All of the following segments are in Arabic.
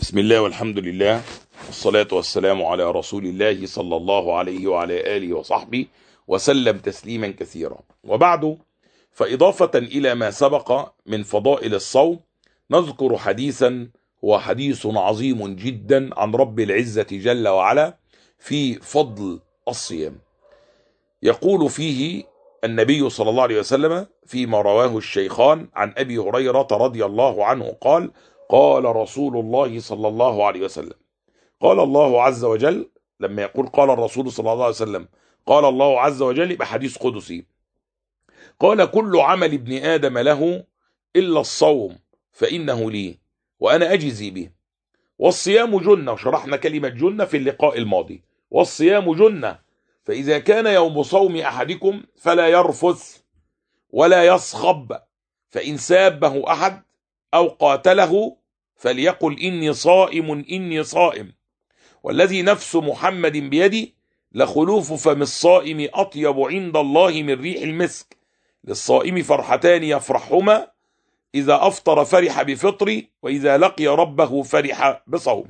بسم الله والحمد لله والصلاة والسلام على رسول الله صلى الله عليه وعلى آله وصحبه وسلم تسليما كثيرا. وبعد، فإضافة إلى ما سبق من فضائل الصوم نذكر حديثا هو حديث عظيم جدا عن رب العزة جل وعلا في فضل الصيام. يقول فيه النبي صلى الله عليه وسلم فيما رواه الشيخان عن أبي هريرة رضي الله عنه قال: قال رسول الله صلى الله عليه وسلم. قال الله عز وجل، لما يقول قال الرسول صلى الله عليه وسلم قال الله عز وجل يبقى حديث قدسي. قال: كل عمل ابن آدم له إلا الصوم فإنه لي وأنا أجزي به. والصيام جنة، وشرحنا كلمة جنة في اللقاء الماضي. والصيام جنة، فإذا كان يوم صوم أحدكم فلا يرفث ولا يصخب، فإن سابه أحد أو قاتله فليقل إني صائم إني صائم. والذي نفس محمد بيدي لخلوف فم الصائم أطيب عند الله من ريح المسك. للصائم فرحتان يفرحهما: إذا أفطر فرح بفطري، وإذا لقي ربه فرح بصومه.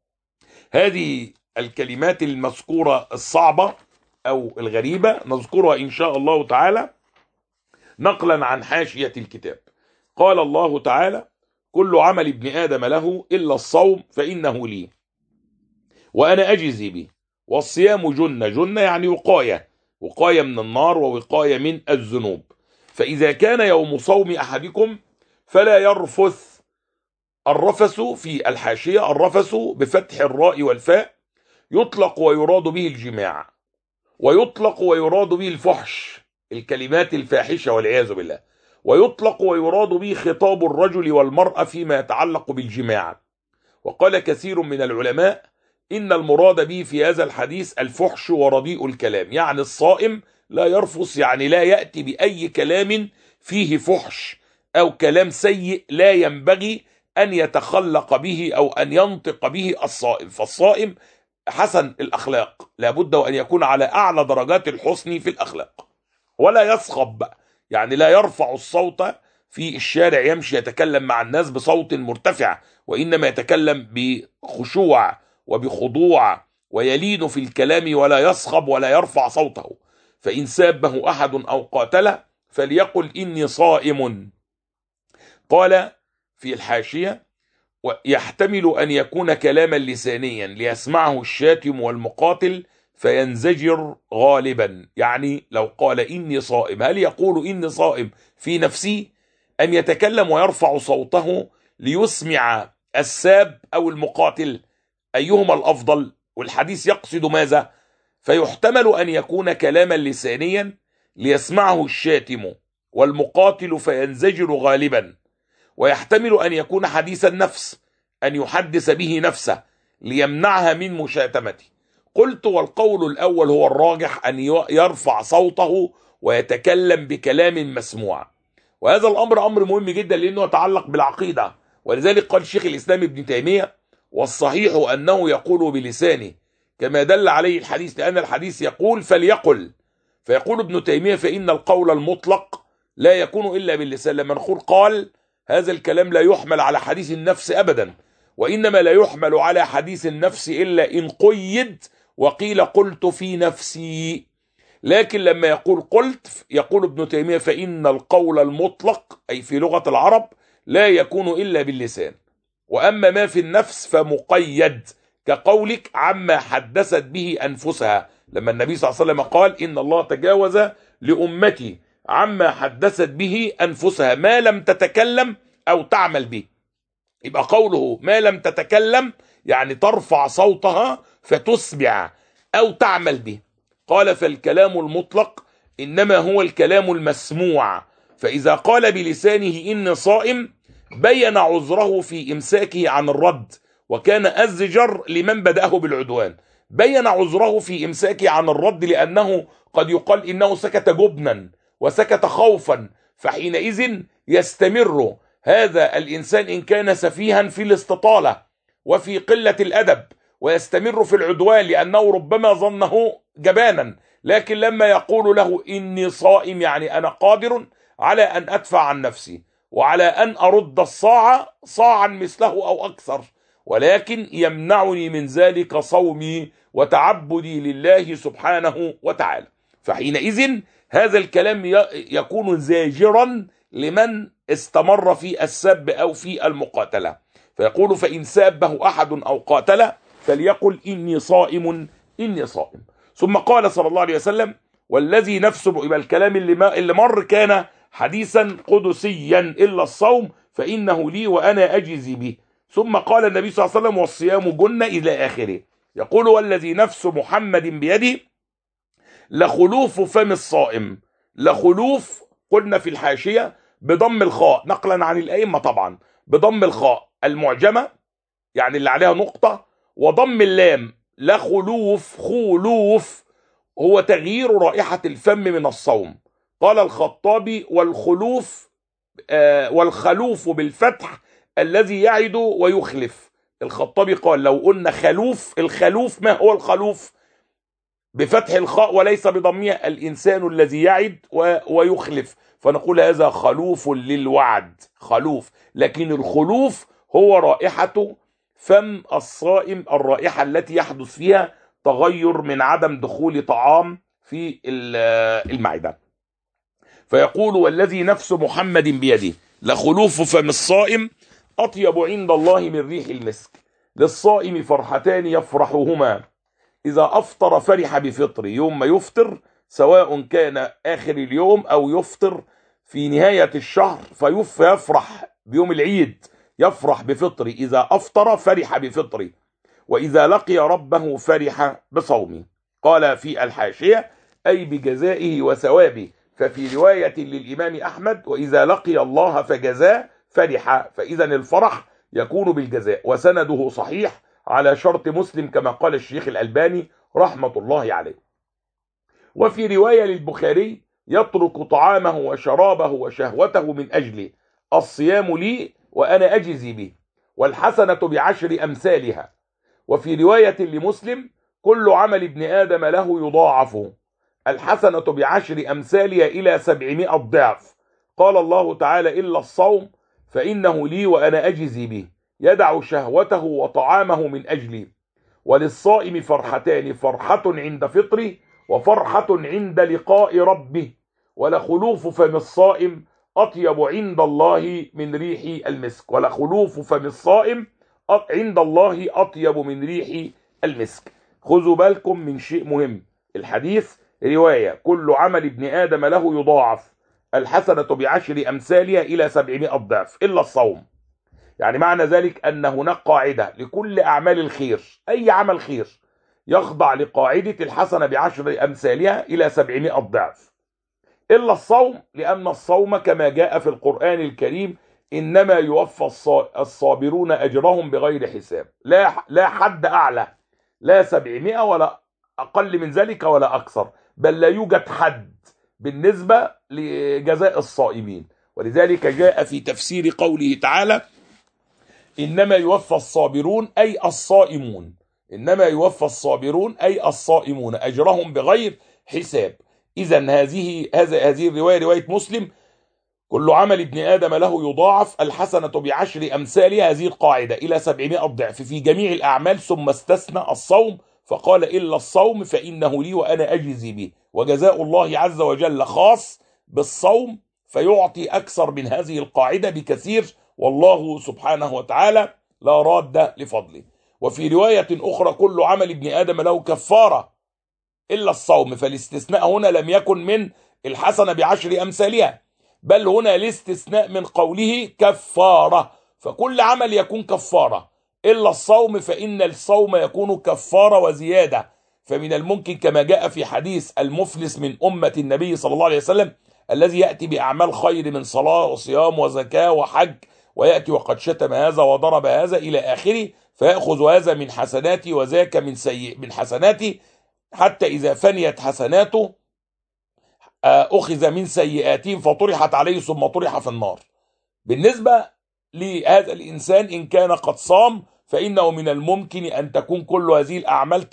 هذه الكلمات المذكورة الصعبة أو الغريبة نذكرها إن شاء الله تعالى نقلا عن حاشية الكتاب. قال الله تعالى: كل عمل ابن آدم له إلا الصوم فإنه لي وأنا أجزي به. والصيام جنة، جنة يعني وقاية من النار ووقاية من الذنوب. فإذا كان يوم صوم أحدكم فلا يرفث. الرفث في الحاشية الرفث بفتح الراء والفاء يطلق ويراد به الجماع، ويطلق ويراد به الفحش، الكلمات الفاحشة والعياذ بالله، ويطلق ويراد به خطاب الرجل والمرأة فيما يتعلق بالجماع. وقال كثير من العلماء إن المراد به في هذا الحديث الفحش ورديء الكلام، يعني الصائم لا يرفث، يعني لا يأتي بأي كلام فيه فحش أو كلام سيء لا ينبغي أن يتخلق به أو أن ينطق به الصائم. فالصائم حسن الأخلاق، لابد وأن يكون على أعلى درجات الحسن في الأخلاق. ولا يصخب، يعني لا يرفع الصوت في الشارع يمشي يتكلم مع الناس بصوت مرتفع، وإنما يتكلم بخشوع وبخضوع ويلين في الكلام، ولا يصخب ولا يرفع صوته. فإن سابه أحد أو قاتله فليقل إني صائم. قال في الحاشية: ويحتمل أن يكون كلاما لسانيا ليسمعه الشاتم والمقاتل فينزجر غالبا. يعني لو قال إني صائم، هل يقول إني صائم في نفسه أم يتكلم ويرفع صوته ليسمع الساب أو المقاتل؟ أيهما الأفضل؟ والحديث يقصد ماذا؟ فيحتمل أن يكون كلاما لسانيا ليسمعه الشاتم والمقاتل فينزجر غالبا، ويحتمل أن يكون حديث النفس، أن يحدث به نفسه ليمنعها من مشاتمته. قلت: والقول الأول هو الراجح، أن يرفع صوته ويتكلم بكلام مسموع. وهذا الأمر أمر مهم جدا لأنه يتعلق بالعقيدة، ولذلك قال شيخ الإسلام ابن تيمية: والصحيح أنه يقول بلسانه كما دل عليه الحديث، لأن الحديث يقول فليقل. فيقول ابن تيمية: فإن القول المطلق لا يكون إلا باللسان. لما نقول قال، هذا الكلام لا يحمل على حديث النفس أبدا، وإنما لا يحمل على حديث النفس إلا إن قيد وقيل قلت في نفسي. لكن لما يقول قلت، يقول ابن تيمية: فإن القول المطلق أي في لغة العرب لا يكون إلا باللسان، وأما ما في النفس فمقيد، كقولك عما حدثت به أنفسها. لما النبي صلى الله عليه وسلم قال: إن الله تجاوز لأمتي عما حدثت به أنفسها ما لم تتكلم أو تعمل به. يبقى قوله ما لم تتكلم يعني ترفع صوتها فتسمع أو تعمل به. قال: فالكلام المطلق إنما هو الكلام المسموع. فإذا قال بلسانه إني صائم بين عذره في إمساكه عن الرد، وكان أزجر لمن بدأه بالعدوان. بين عذره في إمساكه عن الرد لأنه قد يقال إنه سكت جبنا وسكت خوفا، فحينئذ يستمر هذا الإنسان إن كان سفيها في الاستطالة وفي قلة الأدب، ويستمر في العدوان لأنه ربما ظنه جبانا. لكن لما يقول له إني صائم يعني أنا قادر على أن أدفع عن نفسي وعلى أن أرد الصاع صاعا مثله أو أكثر، ولكن يمنعني من ذلك صومي وتعبدي لله سبحانه وتعالى. فحينئذ هذا الكلام يكون زاجرا لمن استمر في السب أو في المقاتلة. فيقول: فإن سابه أحد أو قاتله فليقل إني صائم إني صائم. ثم قال صلى الله عليه وسلم: والذي نفسه، يبقى الكلام اللي مر كان حديثا قدسيا، إلا الصوم فإنه لي وأنا أجزي به. ثم قال النبي صلى الله عليه وسلم: والصيام جنة، إلى آخره. يقول: والذي نفس محمد بيده لخلوف فم الصائم. لخلوف قلنا في الحاشية بضم الخاء، نقلا عن الأئمة طبعا، بضم الخاء المعجمة يعني اللي عليها نقطة، وضم اللام. لخلوف، خلوف هو تغيير رائحة الفم من الصوم. قال الخطابي: والخلوف والخلوف بالفتح الذي يعد ويخلف. الخطابي قال: لو قلنا خلوف، الخلوف ما هو الخلوف؟ بفتح الخاء وليس بضمها، الإنسان الذي يعد ويخلف، فنقول هذا خلوف للوعد، خلوف. لكن الخلوف هو رائحة فم الصائم، الرائحة التي يحدث فيها تغير من عدم دخول طعام في المعدة. فيقول: والذي نفس محمد بيده لخلوف فم الصائم أطيب عند الله من ريح المسك. للصائم فرحتان يفرحهما: إذا أفطر فرح بفطر، يوم ما يفطر، سواء كان آخر اليوم أو يفطر في نهاية الشهر، فيفرح بيوم العيد، يفرح بفطري. إذا أفطر فرح بفطري، وإذا لقي ربه فرح بصومه. قال في الحاشية: أي بجزائه وثوابه. ففي رواية للإمام أحمد: وإذا لقي الله فجزاه فرح. فإذا الفرح يكون بالجزاء، وسنده صحيح على شرط مسلم كما قال الشيخ الألباني رحمة الله عليه. وفي رواية للبخاري: يترك طعامه وشرابه وشهوته من أجلي، الصيام لي وأنا أجزي به، والحسنة بعشر أمثالها. وفي رواية لمسلم: كل عمل ابن آدم له يضاعف، الحسنة بعشر أمثالها إلى 700 ضعف. قال الله تعالى: إلا الصوم فإنه لي وأنا أجزي به، يدع شهوته وطعامه من أجلي. وللصائم فرحتان: فرحة عند فطره، وفرحة عند لقاء ربه. ولخلوف فم الصائم أطيب عند الله من ريح المسك. ولخلوف فم الصائم عند الله أطيب من ريح المسك. خذوا بالكم من شيء مهم. الحديث رواية: كل عمل ابن آدم له يضاعف، الحسنة بعشر أمثالها إلى 700 ضعف، إلا الصوم. يعني معنى ذلك أن هناك قاعدة لكل أعمال الخير، أي عمل خير يخضع لقاعدة الحسنة بعشر أمثالها إلى 700 ضعف، إلا الصوم، لأن الصوم كما جاء في القرآن الكريم: إنما يوفى الصابرون أجرهم بغير حساب. لا حد أعلى، لا 700 ولا أقل من ذلك ولا أكثر، بل لا يوجد حد بالنسبة لجزاء الصائمين. ولذلك جاء في تفسير قوله تعالى: إنما يوفى الصابرون أي الصائمون، إنما يوفى الصابرون أي الصائمون أجرهم بغير حساب. إذن هذه الرواية رواية مسلم: كل عمل ابن آدم له يضاعف، الحسنة بعشر أمثالها، هذه القاعدة، إلى 700 ضعف في جميع الأعمال. ثم استثنى الصوم فقال: إلا الصوم فإنه لي وأنا أجزي به. وجزاء الله عز وجل خاص بالصوم، فيعطي أكثر من هذه القاعدة بكثير، والله سبحانه وتعالى لا راد لفضله. وفي رواية أخرى: كل عمل ابن آدم له كفارة إلا الصوم. فالاستثناء هنا لم يكن من الحسنة بعشر أمثالها، بل هنا الاستثناء من قوله كفارة، فكل عمل يكون كفارة إلا الصوم، فإن الصوم يكون كفارة وزيادة. فمن الممكن كما جاء في حديث المفلس من أمة النبي صلى الله عليه وسلم الذي يأتي بأعمال خير من صلاة وصيام وزكاة وحج، ويأتي وقد شتم هذا وضرب هذا إلى آخره، فيأخذ هذا من حسناتي وذاك من حسناتي، حتى إذا فنيت حسناته أخذ من سيئاتهم فطرحت عليه ثم طرح في النار. بالنسبة لهذا الإنسان إن كان قد صام، فإنه من الممكن أن تكون كل هذه الأعمال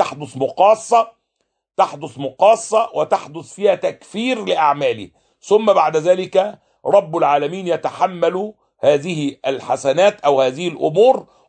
تحدث مقاصة وتحدث فيها تكفير لأعماله، ثم بعد ذلك رب العالمين يتحمل هذه الحسنات أو هذه الأمور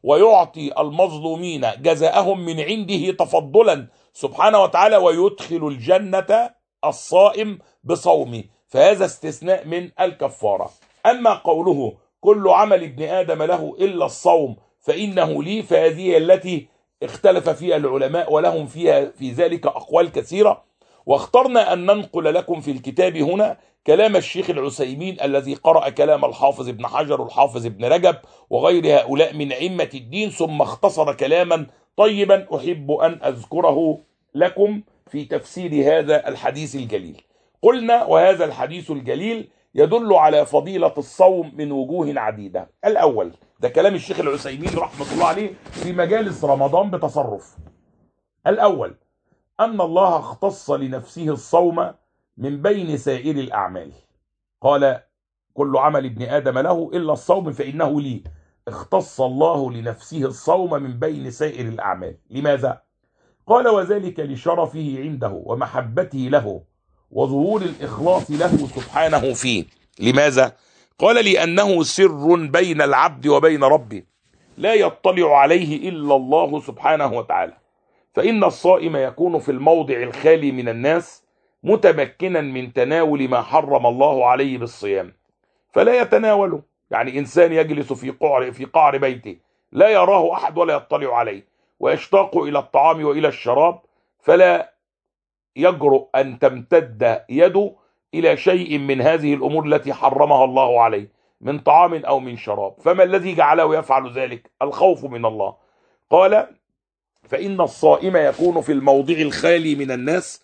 ويعطي المظلومين جزاءهم من عنده تفضلا سبحانه وتعالى، ويدخل الجنة الصائم بصومه، فهذا استثناء من الكفارة. أما قوله كل عمل ابن آدم له إلا الصوم فإنه لي، فهذه التي اختلف فيها العلماء ولهم فيها في ذلك أقوال كثيرة، واخترنا أن ننقل لكم في الكتاب هنا كلام الشيخ العثيمين الذي قرأ كلام الحافظ ابن حجر والحافظ ابن رجب وغير هؤلاء من أئمة الدين، ثم اختصر كلاما طيبا أحب أن أذكره لكم في تفسير هذا الحديث الجليل. قلنا وهذا الحديث الجليل يدل على فضيلة الصوم من وجوه عديدة. الأول، ده كلام الشيخ العثيمين رحمة الله عليه في مجالس رمضان بتصرف. الأول، أن الله اختص لنفسه الصوم من بين سائر الأعمال. قال كل عمل ابن آدم له إلا الصوم فإنه لي. اختص الله لنفسه الصوم من بين سائر الأعمال. لماذا؟ قال وذلك لشرفه عنده ومحبته له وظهور الإخلاص له سبحانه فيه. لماذا؟ قال لأنه سر بين العبد وبين ربه لا يطلع عليه إلا الله سبحانه وتعالى، فإن الصائم يكون في الموضع الخالي من الناس متمكنا من تناول ما حرم الله عليه بالصيام فلا يتناوله. يعني إنسان يجلس في قعر بيته لا يراه أحد ولا يطلع عليه، ويشتاق إلى الطعام وإلى الشراب، فلا يجرؤ أن تمتد يده إلى شيء من هذه الأمور التي حرمها الله عليه من طعام أو من شراب. فما الذي جعله يفعل ذلك؟ الخوف من الله. قال فإن الصائم يكون في الموضع الخالي من الناس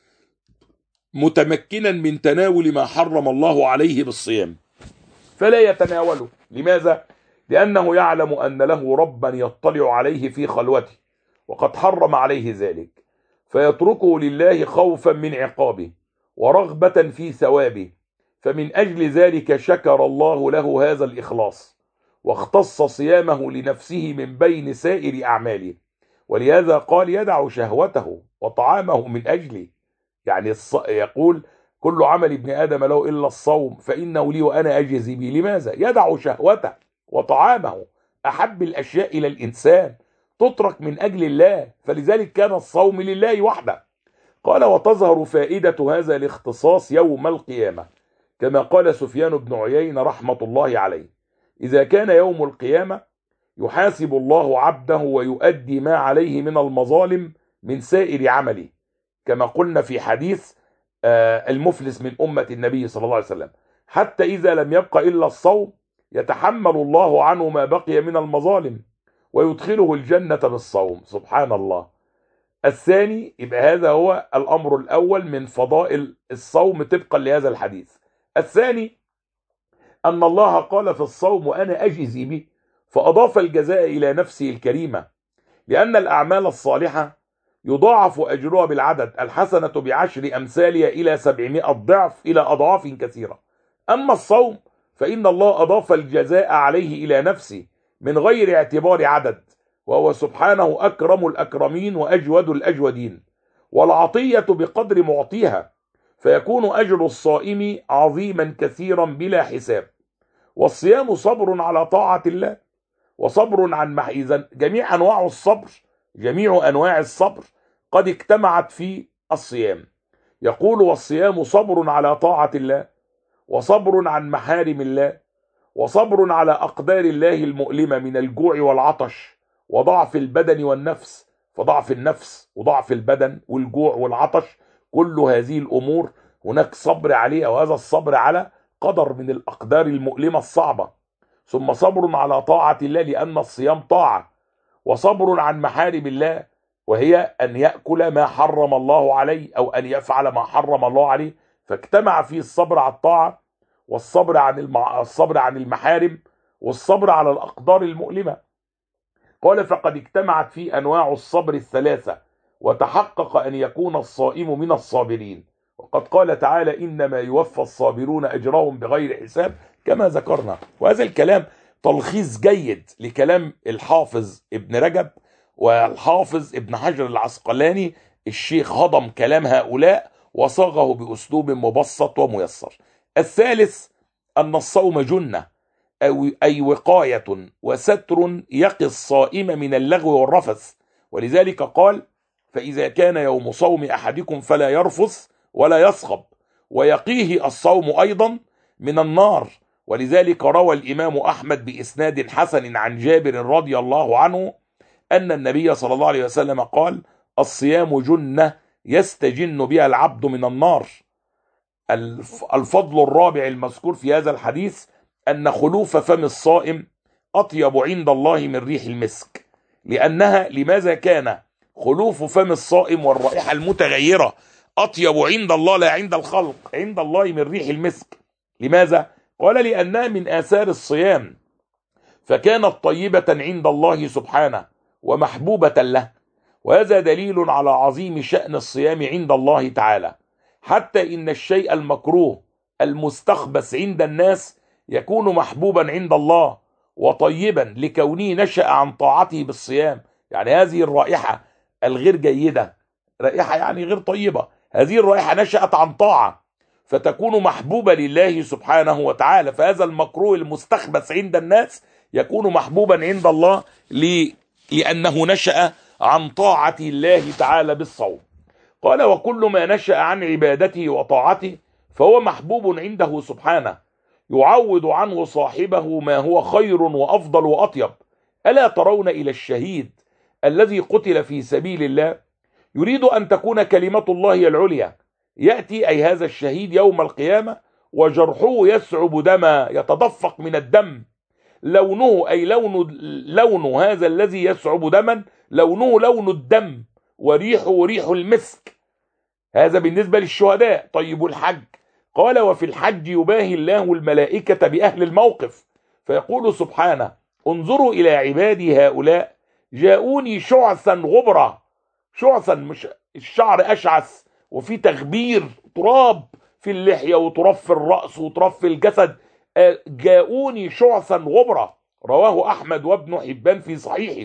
متمكنا من تناول ما حرم الله عليه بالصيام فلا يتناوله. لماذا؟ لأنه يعلم أن له ربا يطلع عليه في خلوته وقد حرم عليه ذلك، فيتركه لله خوفا من عقابه ورغبة في ثوابه، فمن أجل ذلك شكر الله له هذا الإخلاص واختص صيامه لنفسه من بين سائر أعماله. ولهذا قال يدع شهوته وطعامه من أجلي. يعني يقول كل عمل ابن آدم له إلا الصوم فإنه لي وأنا أجزي به. لماذا؟ يدع شهوته وطعامه، أحب الأشياء إلى الإنسان تترك من أجل الله، فلذلك كان الصوم لله وحده. قال وتظهر فائدة هذا الاختصاص يوم القيامة، كما قال سفيان بن عيينة رحمة الله عليه إذا كان يوم القيامة يحاسب الله عبده ويؤدي ما عليه من المظالم من سائر عمله، كما قلنا في حديث المفلس من أمة النبي صلى الله عليه وسلم، حتى إذا لم يبق إلا الصوم يتحمل الله عنه ما بقي من المظالم ويدخله الجنة بالصوم. سبحان الله. الثاني، يبقى هذا هو الأمر الأول من فضائل الصوم طبقا لهذا الحديث. الثاني أن الله قال في الصوم وأنا أجزي به، فأضاف الجزاء إلى نفسه الكريمة، لأن الأعمال الصالحة يضاعف أجرها بالعدد، الحسنة بعشر أمثالها إلى 700 ضعف إلى أضعاف كثيرة. أما الصوم فإن الله أضاف الجزاء عليه إلى نفسه من غير اعتبار عدد، وهو سبحانه أكرم الأكرمين وأجود الأجودين، والعطية بقدر معطيها، فيكون أجر الصائم عظيما كثيرا بلا حساب. والصيام صبر على طاعة الله وصبر عن إذن جميع أنواع الصبر، جميع أنواع الصبر قد اجتمعت في الصيام. يقول والصيام صبر على طاعة الله وصبر عن محارم الله وصبر على أقدار الله المؤلمة من الجوع والعطش وضعف البدن والنفس، فضعف النفس وضعف البدن والجوع والعطش كل هذه الأمور هناك صبر عليها، وهذا الصبر على قدر من الأقدار المؤلمة الصعبة. ثم صبر على طاعة الله لأن الصيام طاعة، وصبر عن محارم الله وهي أن يأكل ما حرم الله عليه أو أن يفعل ما حرم الله عليه، فاجتمع فيه الصبر على الطاعة والصبر عن المحارم والصبر على الأقدار المؤلمة. قال فقد اجتمعت فيه أنواع الصبر الثلاثة، وتحقق أن يكون الصائم من الصابرين. وقد قال تعالى إنما يوفى الصابرون أجرهم بغير حساب كما ذكرنا. وهذا الكلام تلخيص جيد لكلام الحافظ ابن رجب والحافظ ابن حجر العسقلاني. الشيخ هضم كلام هؤلاء وصاغه بأسلوب مبسط وميسر. الثالث أن الصوم جنة، أي وقاية وستر يقي الصائم من اللغو والرفث. ولذلك قال: فإذا كان يوم صوم أحدكم فلا يرفث ولا يصخب، ويقيه الصوم أيضا من النار. ولذلك روى الإمام أحمد بإسناد حسن عن جابر رضي الله عنه أن النبي صلى الله عليه وسلم قال: الصيام جنة يستجن بها العبد من النار. الفضل الرابع المذكور في هذا الحديث أن خلوف فم الصائم أطيب عند الله من ريح المسك. لأنها لماذا كان خلوف فم الصائم والرائحة المتغيرة أطيب عند الله لا عند الخلق، عند الله من ريح المسك؟ لماذا؟ قال: لأنها من آثار الصيام، فكانت طيبة عند الله سبحانه ومحبوبة له. وهذا دليل على عظيم شأن الصيام عند الله تعالى، حتى إن الشيء المكروه المستخبث عند الناس يكون محبوبا عند الله وطيبا لكونه نشأ عن طاعته بالصيام. يعني هذه الرائحة الغير جيدة، رائحة يعني غير طيبة، هذه الرائحة نشأت عن طاعة فتكون محبوبة لله سبحانه وتعالى. فهذا المكروه المستخبث عند الناس يكون محبوبا عند الله لأنه نشأ عن طاعة الله تعالى بالصوم. قال: وكل ما نشأ عن عبادته وطاعته فهو محبوب عنده سبحانه، يعوض عنه صاحبه ما هو خير وأفضل وأطيب. ألا ترون إلى الشهيد الذي قتل في سبيل الله يريد أن تكون كلمة الله العليا، يأتي أي هذا الشهيد يوم القيامة وجرحه يسعب دما، يتدفق من الدم، لونه أي لون هذا الذي يسعب دما لونه لون الدم، وريحه ريح المسك. هذا بالنسبة للشهداء. طيب الحج؟ قال: وفي الحج يباهي الله الملائكة بأهل الموقف فيقول سبحانه: انظروا إلى عبادي هؤلاء جاءوني شعثا غبرا. شعثا مش الشعر أشعث وفي تغبير، تراب في اللحية وتراب في الرأس وتراب في الجسد، جاءوني شعثا غبرا. رواه أحمد وابن حبان في صحيحه.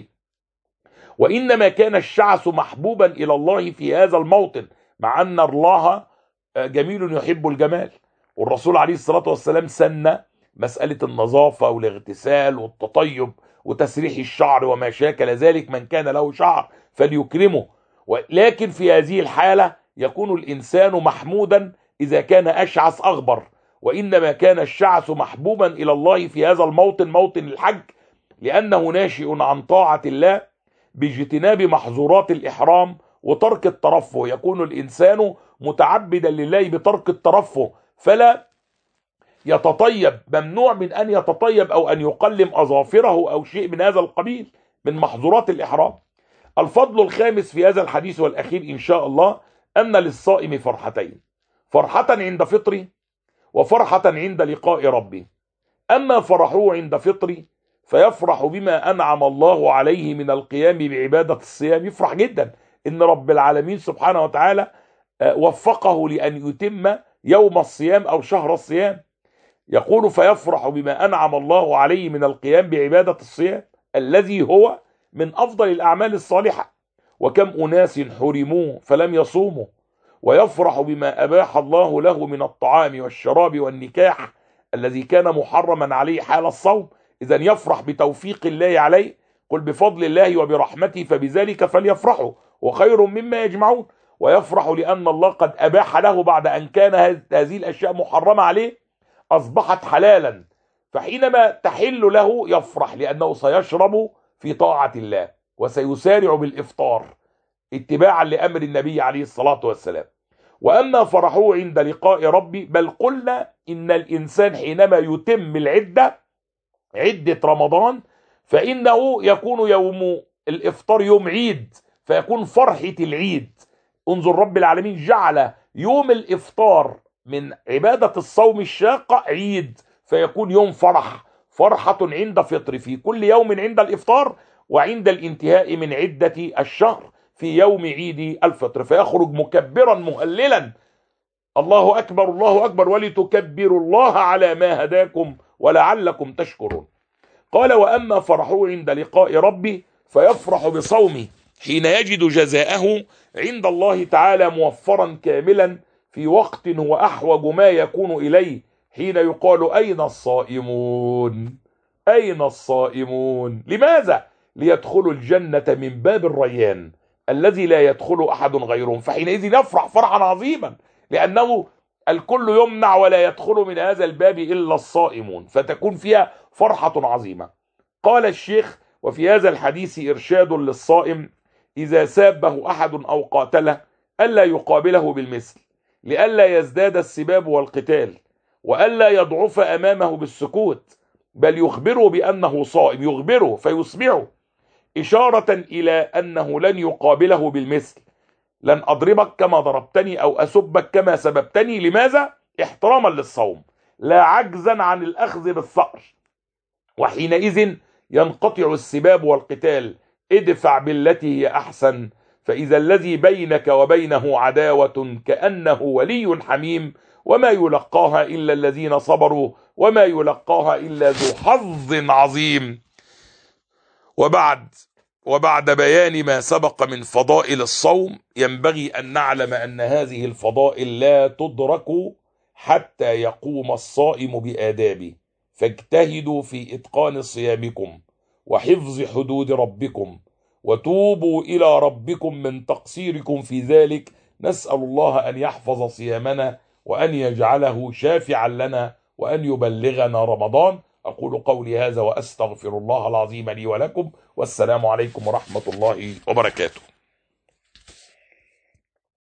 وإنما كان الشعث محبوبا إلى الله في هذا الموطن، مع أن الله جميل يحب الجمال، والرسول عليه الصلاة والسلام سن مسألة النظافة والاغتسال والتطيب وتسريح الشعر وما شاكل ذلك. من كان له شعر فليكرمه. ولكن في هذه الحالة يكون الإنسان محمودا إذا كان أشعث أغبر. وإنما كان الشعث محبوبا إلى الله في هذا الموطن، موطن الحج، لأنه ناشئ عن طاعة الله باجتناب محظورات الإحرام وترك الترفه. يكون الإنسان متعبدا لله بترك الترفه، فلا يتطيب، ممنوع من أن يتطيب أو أن يقلم أظافره أو شيء من هذا القبيل من محظورات الإحرام. الفضل الخامس في هذا الحديث والأخير إن شاء الله أن للصائم فرحتين: فرحة عند فطره وفرحة عند لقاء ربه. أما فرحه عند فطره فيفرح بما أنعم الله عليه من القيام بعبادة الصيام، يفرح جدا إن رب العالمين سبحانه وتعالى وفقه لأن يتم يوم الصيام أو شهر الصيام. يقول: فيفرح بما أنعم الله عليه من القيام بعبادة الصيام الذي هو من أفضل الأعمال الصالحة، وكم أناس حرموه فلم يصوموا. ويفرح بما أباح الله له من الطعام والشراب والنكاح الذي كان محرما عليه حال الصوم. إذا يفرح بتوفيق الله عليه. قل بفضل الله وبرحمته فبذلك فليفرحوا وخير مما يجمعون. ويفرح لأن الله قد أباح له بعد أن كان هذه الأشياء محرمة عليه أصبحت حلالا، فحينما تحل له يفرح لأنه سيشرب في طاعة الله وسيسارع بالإفطار اتباعا لأمر النبي عليه الصلاة والسلام. وأما فرحه عند لقاء ربي، بل قلنا إن الإنسان حينما يتم عدة رمضان فإنه يكون يوم الإفطار يوم عيد، فيكون فرحة العيد. انظر رب العالمين جعل يوم الإفطار من عبادة الصوم الشاقة عيد، فيكون يوم فرحة عند فطر في كل يوم عند الإفطار، وعند الانتهاء من عدة الشهر في يوم عيد الفطر، فيخرج مكبرا مهللا: الله أكبر الله أكبر ولتكبروا الله على ما هداكم ولعلكم تشكرون. قال: وأما فرحه عند لقاء ربه فيفرح بصومه حين يجد جزاءه عند الله تعالى موفرا كاملا في وقت هو أحوج ما يكون إليه، حين يقال: أين الصائمون؟ أين الصائمون؟ لماذا؟ ليدخلوا الجنة من باب الريان الذي لا يدخل أحد غيرهم، فحينئذ يفرح فرحا عظيما، لأنه الكل يمنع ولا يدخل من هذا الباب إلا الصائمون، فتكون فيها فرحة عظيمة. قال الشيخ: وفي هذا الحديث إرشاد للصائم إذا سابه أحد أو قاتله ألا يقابله بالمثل، لئلا يزداد السباب والقتال، وألا يضعف أمامه بالسكوت، بل يخبره بأنه صائم، يخبره فيسمعه، إشارة إلى أنه لن يقابله بالمثل. لن أضربك كما ضربتني أو أسبك كما سببتني. لماذا؟ احتراما للصوم، لا عجزا عن الأخذ بالثأر، وحينئذ ينقطع السباب والقتال. ادفع بالتي هي أحسن، فإذا الذي بينك وبينه عداوة كأنه ولي حميم، وما يلقاها إلا الذين صبروا وما يلقاها إلا ذو حظ عظيم. وبعد بيان ما سبق من فضائل الصوم، ينبغي أن نعلم أن هذه الفضائل لا تدرك حتى يقوم الصائم بآدابه، فاجتهدوا في إتقان صيامكم وحفظ حدود ربكم، وتوبوا إلى ربكم من تقصيركم في ذلك. نسأل الله أن يحفظ صيامنا وأن يجعله شافعا لنا وأن يبلغنا رمضان. أقول قولي هذا وأستغفر الله العظيم لي ولكم، والسلام عليكم ورحمة الله وبركاته.